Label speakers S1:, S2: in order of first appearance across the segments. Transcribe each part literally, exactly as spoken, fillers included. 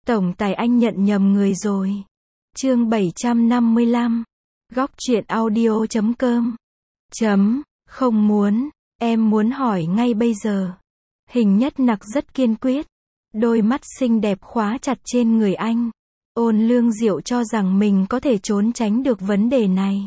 S1: Tổng tài anh nhận nhầm người rồi. Chương bảy trăm năm mươi lăm. Góc truyện audio chấm com. Chấm, không muốn, em muốn hỏi ngay bây giờ. Hình Nhất Nặc rất kiên quyết. Đôi mắt xinh đẹp khóa chặt trên người anh. Ôn Lương Diệu cho rằng mình có thể trốn tránh được vấn đề này.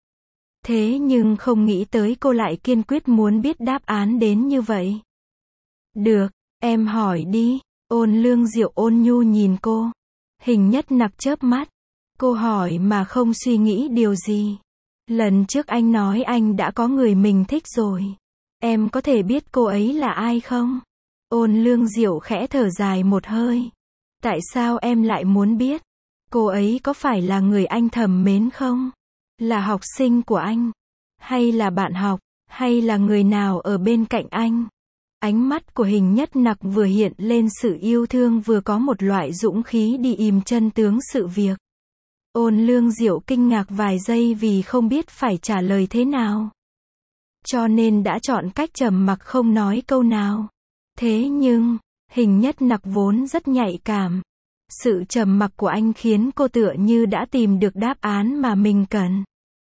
S1: Thế nhưng không nghĩ tới cô lại kiên quyết muốn biết đáp án đến như vậy. Được, em hỏi đi. Ôn Lương Diệu ôn nhu nhìn cô. Hình Nhất Nặc chớp mắt. Cô hỏi mà không suy nghĩ điều gì. Lần trước anh nói anh đã có người mình thích rồi. Em có thể biết cô ấy là ai không? Ôn Lương Diệu khẽ thở dài một hơi. Tại sao em lại muốn biết? Cô ấy có phải là người anh thầm mến không? Là học sinh của anh? Hay là bạn học? Hay là người nào ở bên cạnh anh? Ánh mắt của Hình Nhất Nặc vừa hiện lên sự yêu thương vừa có một loại dũng khí đi ìm chân tướng sự việc. Ôn Lương Diệu kinh ngạc vài giây vì không biết phải trả lời thế nào. Cho nên đã chọn cách trầm mặc không nói câu nào. Thế nhưng, Hình Nhất Nặc vốn rất nhạy cảm. Sự trầm mặc của anh khiến cô tựa như đã tìm được đáp án mà mình cần.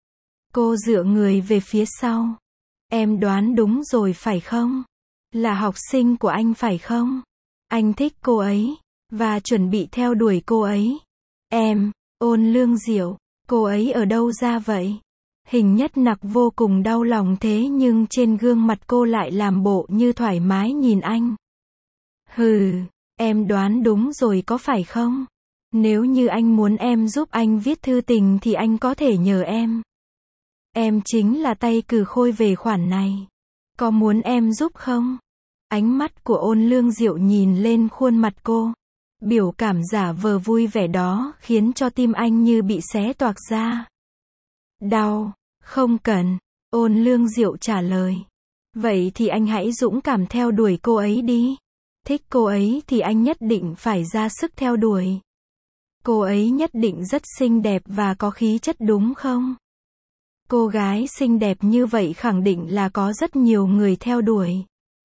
S1: Cô dựa người về phía sau. Em đoán đúng rồi phải không? Là học sinh của anh phải không? Anh thích cô ấy, và chuẩn bị theo đuổi cô ấy. Em, Ôn Lương Diệu, cô ấy ở đâu ra vậy? Hình Nhất Nặc vô cùng đau lòng thế nhưng trên gương mặt cô lại làm bộ như thoải mái nhìn anh. Hừ, em đoán đúng rồi có phải không? Nếu như anh muốn em giúp anh viết thư tình thì anh có thể nhờ em. Em chính là tay cừ khôi về khoản này. Có muốn em giúp không? Ánh mắt của Ôn Lương Diệu nhìn lên khuôn mặt cô. Biểu cảm giả vờ vui vẻ đó khiến cho tim anh như bị xé toạc ra. Đau, không cần. Ôn Lương Diệu trả lời. Vậy thì anh hãy dũng cảm theo đuổi cô ấy đi. Thích cô ấy thì anh nhất định phải ra sức theo đuổi. Cô ấy nhất định rất xinh đẹp và có khí chất đúng không? Cô gái xinh đẹp như vậy khẳng định là có rất nhiều người theo đuổi.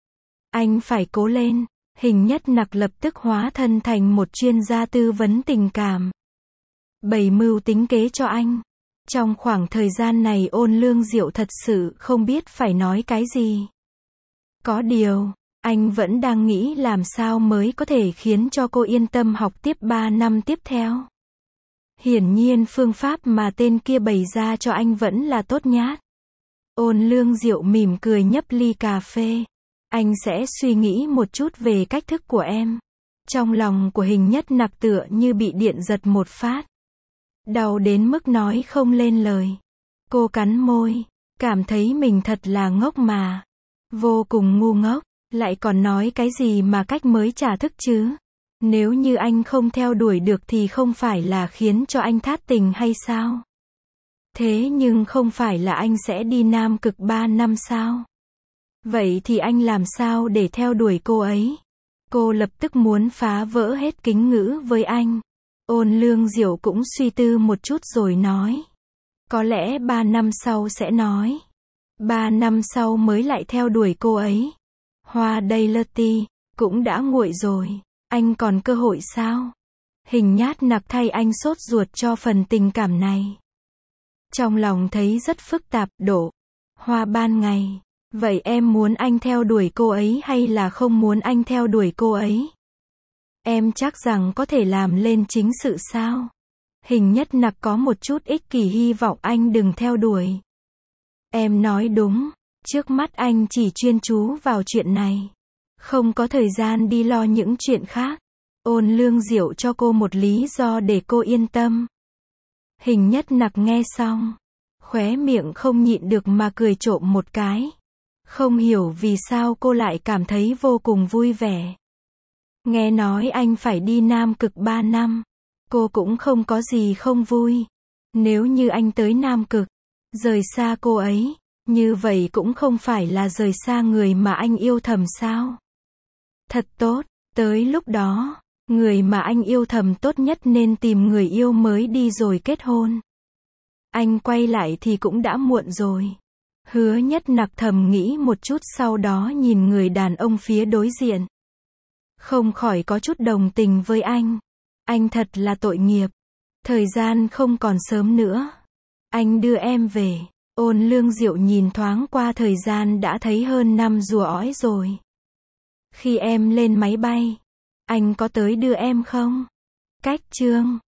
S1: Anh phải cố lên. Hình Nhất Nặc lập tức hóa thân thành một chuyên gia tư vấn tình cảm. Bày mưu tính kế cho anh. Trong khoảng thời gian này Ôn Lương Diệu thật sự không biết phải nói cái gì. Có điều, anh vẫn đang nghĩ làm sao mới có thể khiến cho cô yên tâm học tiếp ba năm tiếp theo. Hiển nhiên phương pháp mà tên kia bày ra cho anh vẫn là tốt nhát. Ôn Lương Diệu mỉm cười nhấp ly cà phê. Anh sẽ suy nghĩ một chút về cách thức của em. Trong lòng của Hình Nhất Nặc tựa như bị điện giật một phát. Đau đến mức nói không lên lời. Cô cắn môi, cảm thấy mình thật là ngốc mà. Vô cùng ngu ngốc, lại còn nói cái gì mà cách mới trả thức chứ. Nếu như anh không theo đuổi được thì không phải là khiến cho anh thát tình hay sao? Thế nhưng không phải là anh sẽ đi Nam Cực ba năm sao? Vậy thì anh làm sao để theo đuổi cô ấy? Cô lập tức muốn phá vỡ hết kính ngữ với anh. Ôn Lương Diệu cũng suy tư một chút rồi nói. Có lẽ ba năm sau sẽ nói. Ba năm sau mới lại theo đuổi cô ấy. Hoa đầy lơ ti, cũng đã nguội rồi. Anh còn cơ hội sao? Hình Nhát Nặc thay anh sốt ruột cho phần tình cảm này. Trong lòng thấy rất phức tạp, độ. Hoa ban ngày. Vậy em muốn anh theo đuổi cô ấy hay là không muốn anh theo đuổi cô ấy? Em chắc rằng có thể làm lên chính sự sao? Hình Nhất Nặc có một chút ích kỷ hy vọng anh đừng theo đuổi. Em nói đúng, trước mắt anh chỉ chuyên chú vào chuyện này. Không có thời gian đi lo những chuyện khác. Ôn Lương Diệu cho cô một lý do để cô yên tâm. Hình Nhất Nặc nghe xong, khóe miệng không nhịn được mà cười trộm một cái. Không hiểu vì sao cô lại cảm thấy vô cùng vui vẻ. Nghe nói anh phải đi Nam Cực ba năm. Cô cũng không có gì không vui. Nếu như anh tới Nam Cực, rời xa cô ấy, như vậy cũng không phải là rời xa người mà anh yêu thầm sao? Thật tốt, tới lúc đó, người mà anh yêu thầm tốt nhất nên tìm người yêu mới đi rồi kết hôn. Anh quay lại thì cũng đã muộn rồi. Hứa Nhất Nặc thầm nghĩ một chút sau đó nhìn người đàn ông phía đối diện. Không khỏi có chút đồng tình với anh. Anh thật là tội nghiệp. Thời gian không còn sớm nữa. Anh đưa em về. Ôn Lương Diệu nhìn thoáng qua thời gian đã thấy hơn năm rùa ói rồi. Khi em lên máy bay, anh có tới đưa em không? Cách chương